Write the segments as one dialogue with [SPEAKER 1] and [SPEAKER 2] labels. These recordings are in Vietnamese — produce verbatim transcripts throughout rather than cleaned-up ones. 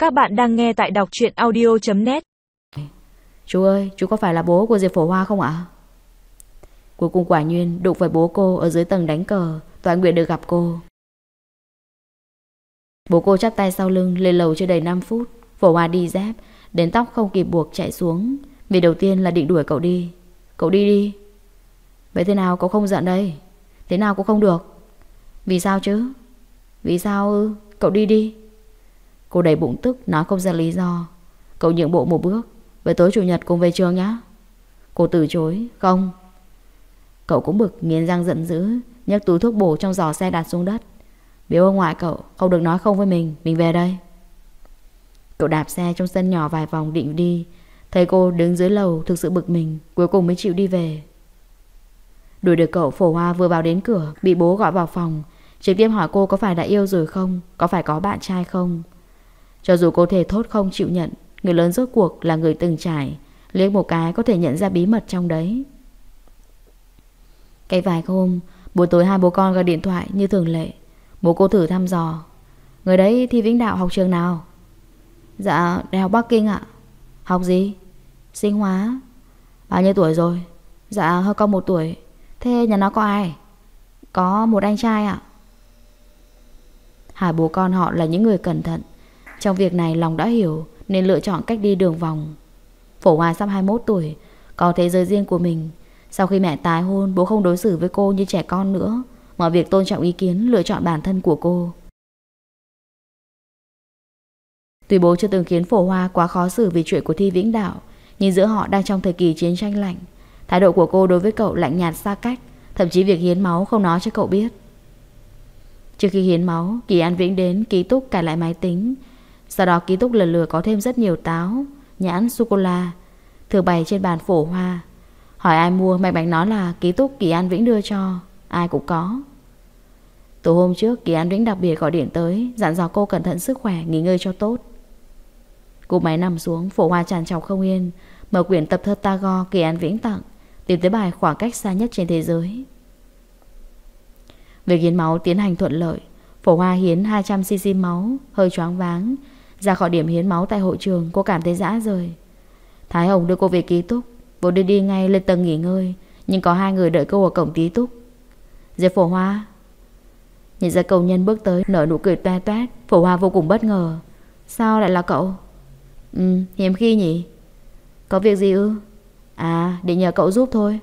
[SPEAKER 1] Các bạn đang nghe tại đọc truyện audio chấm net.
[SPEAKER 2] Chú ơi, chú có phải là bố của Diệp Phổ Hoa không ạ? Cuối cùng quả nhiên đụng phải bố cô ở dưới tầng đánh cờ. Toại nguyện được gặp cô. Bố cô chắp tay sau lưng lên lầu chưa đầy năm phút. Phổ Hoa đi dép, đến tóc không kịp buộc chạy xuống. Vì đầu tiên là định đuổi cậu đi. Cậu đi đi. Vậy thế nào cậu không giận đây? Thế nào cũng không được. Vì sao chứ? Vì sao ư? Cậu đi đi. Cô đầy bụng tức nói không ra lý do. Cậu nhượng bộ một bước. Vậy tối chủ nhật cùng về trường nhá. Cô từ chối. Không. Cậu cũng bực nghiến răng giận dữ, nhấc túi thuốc bổ trong giỏ xe đặt xuống đất. Biếu ông ngoại cậu, không được nói không với mình. Mình về đây. Cậu đạp xe trong sân nhỏ vài vòng định đi. Thấy cô đứng dưới lầu thực sự bực mình, cuối cùng mới chịu đi về. Đuổi được cậu, Phổ Hoa vừa vào đến cửa bị bố gọi vào phòng, trực tiếp hỏi cô có phải đã yêu rồi không, có phải có bạn trai không. Cho dù cô thể thốt không chịu nhận, người lớn rốt cuộc là người từng trải, liếc một cái có thể nhận ra bí mật trong đấy. Cái vài hôm, buổi tối hai bố con gọi điện thoại như thường lệ. Bố cô thử thăm dò. Người đấy thi Vĩnh Đạo học trường nào? Dạ, Đại học Bắc Kinh ạ. Học gì? Sinh hóa. Bao nhiêu tuổi rồi? Dạ, hơi con một tuổi. Thế nhà nó có ai? Có một anh trai ạ. Hai bố con họ là những người cẩn thận. Trong việc này lòng đã hiểu nên lựa chọn cách đi đường vòng. Phổ Hoa sắp hai mươi mốt tuổi, có thế giới riêng của mình. Sau khi mẹ tái hôn, bố không đối xử với cô như trẻ con nữa, mọi việc tôn trọng ý kiến, lựa chọn bản thân của cô. Tuy bố chưa từng khiến Phổ Hoa quá khó xử vì chuyện của thi Vĩnh Đạo, nhưng giữa họ đang trong thời kỳ chiến tranh lạnh. Thái độ của cô đối với cậu lạnh nhạt xa cách, thậm chí việc hiến máu không nói cho cậu biết. Trước khi hiến máu, Kỳ An Vĩnh đến ký túc cài lại máy tính. Sau đó ký túc lần lượt có thêm rất nhiều táo, nhãn, sô-cô-la thường bày trên bàn Phổ Hoa. Hỏi ai mua, Mạch Bạch nói là ký túc Kỳ An Vĩnh đưa cho. Ai cũng có. Tối hôm trước Kỳ An Vĩnh đặc biệt gọi điện tới, dặn dò cô cẩn thận sức khỏe, nghỉ ngơi cho tốt. Cô máy nằm xuống, Phổ Hoa tràn trọc không yên, mở quyển tập thơ Tagore Kỳ An Vĩnh tặng, tìm tới bài Khoảng cách xa nhất trên thế giới. Việc hiến máu tiến hành thuận lợi. Phổ Hoa hiến hai trăm xê xê máu, hơi choáng váng. Ra khỏi điểm hiến máu tại hội trường, cô cảm thấy rã rời. Thái Hồng đưa cô về ký túc, vốn đưa đi ngay lên tầng nghỉ ngơi, nhưng có hai người đợi cô ở cổng ký túc. Diệp Phổ Hoa. Nhìn ra cầu nhân bước tới, nở nụ cười toe toét. Phổ Hoa vô cùng bất ngờ. Sao lại là cậu? Ừ, hiếm khi nhỉ. Có việc gì ư? À, để nhờ cậu giúp thôi.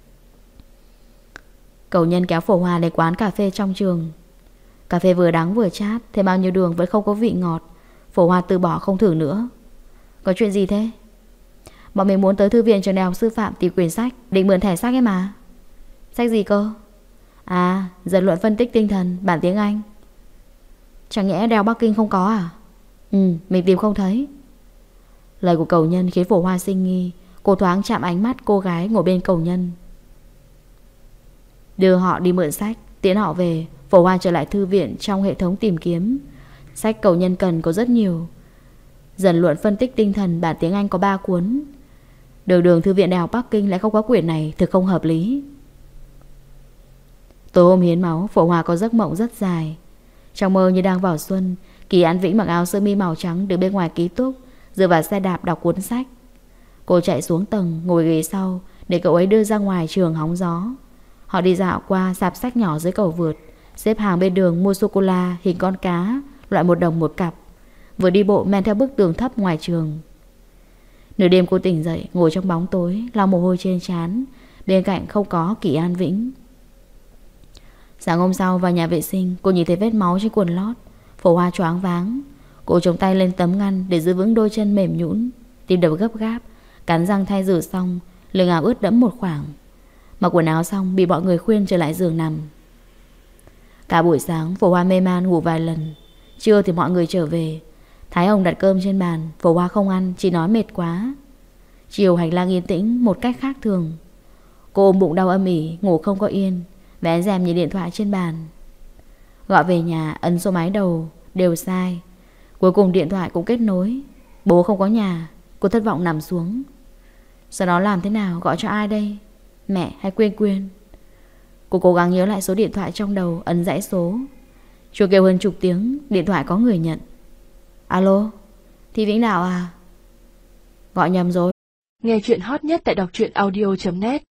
[SPEAKER 2] Cầu nhân kéo Phổ Hoa đến quán cà phê trong trường. Cà phê vừa đắng vừa chát, thêm bao nhiêu đường vẫn không có vị ngọt. Phổ Hoa từ bỏ không thử nữa. Có chuyện gì thế? Bọn mình muốn tới thư viện trường đại học sư phạm tìm quyển sách, định mượn thẻ sách ấy mà. Sách gì cơ? À, dẫn luận phân tích tinh thần, bản tiếng Anh. Chẳng nhẽ đại học Bắc Kinh không có à? Ừ, mình tìm không thấy. Lời của cầu nhân khiến Phổ Hoa sinh nghi. Cô thoáng chạm ánh mắt cô gái ngồi bên cầu nhân. Đưa họ đi mượn sách, tiễn họ về. Phổ Hoa trở lại thư viện trong hệ thống tìm kiếm. Sách cầu nhân cần có rất nhiều. Dẫn luận phân tích tinh thần, bản tiếng Anh có ba cuốn. Đường đường thư viện đại học Bắc Kinh lại không có quyển này, thực không hợp lý. Tối hôm hiến máu, Phổ Hoa có giấc mộng rất dài. Trong mơ như đang vào xuân, Kỳ An Vĩnh mặc áo sơ mi màu trắng đứng bên ngoài ký túc, dựa vào xe đạp đọc cuốn sách. Cô chạy xuống tầng, ngồi ghế sau để cậu ấy đưa ra ngoài trường hóng gió. Họ đi dạo qua sạp sách nhỏ dưới cầu vượt, xếp hàng bên đường mua sô-cô-la hình con cá, loại một đồng một cặp. Vừa đi bộ men theo bức tường thấp ngoài trường. Nửa đêm cô tỉnh dậy, ngồi trong bóng tối, lau mồ hôi trên trán. Bên cạnh không có Kỳ An Vĩnh. Sáng hôm sau vào nhà vệ sinh, cô nhìn thấy vết máu trên quần lót. Phổ Hoa choáng váng. Cô chống tay lên tấm ngăn để giữ vững đôi chân mềm nhũn, tim đập gấp gáp, cắn răng thay rửa xong, lưng áo ướt đẫm một khoảng. Mặc quần áo xong bị mọi người khuyên trở lại giường nằm. Cả buổi sáng Phổ Hoa mê man ngủ vài lần. Trưa thì mọi người trở về. Thái Hồng đặt cơm trên bàn. Phổ Hoa không ăn, chỉ nói mệt quá. Chiều hành lang yên tĩnh một cách khác thường. Cô ôm bụng đau âm ỉ, ngủ không có yên, vén rèm nhìn điện thoại trên bàn. Gọi về nhà, ấn số máy đầu đều sai. Cuối cùng điện thoại cũng kết nối. Bố không có nhà. Cô thất vọng nằm xuống. Sau đó làm thế nào, gọi cho ai đây? Mẹ hay Quyên Quyên? Cô cố gắng nhớ lại số điện thoại trong đầu, ấn dãy số. Chuông kêu hơn chục tiếng, điện thoại có người nhận. Alo, Thi Vĩnh nào à? Gọi nhầm rồi.
[SPEAKER 1] Nghe chuyện hot nhất tại đọc truyện audio chấm net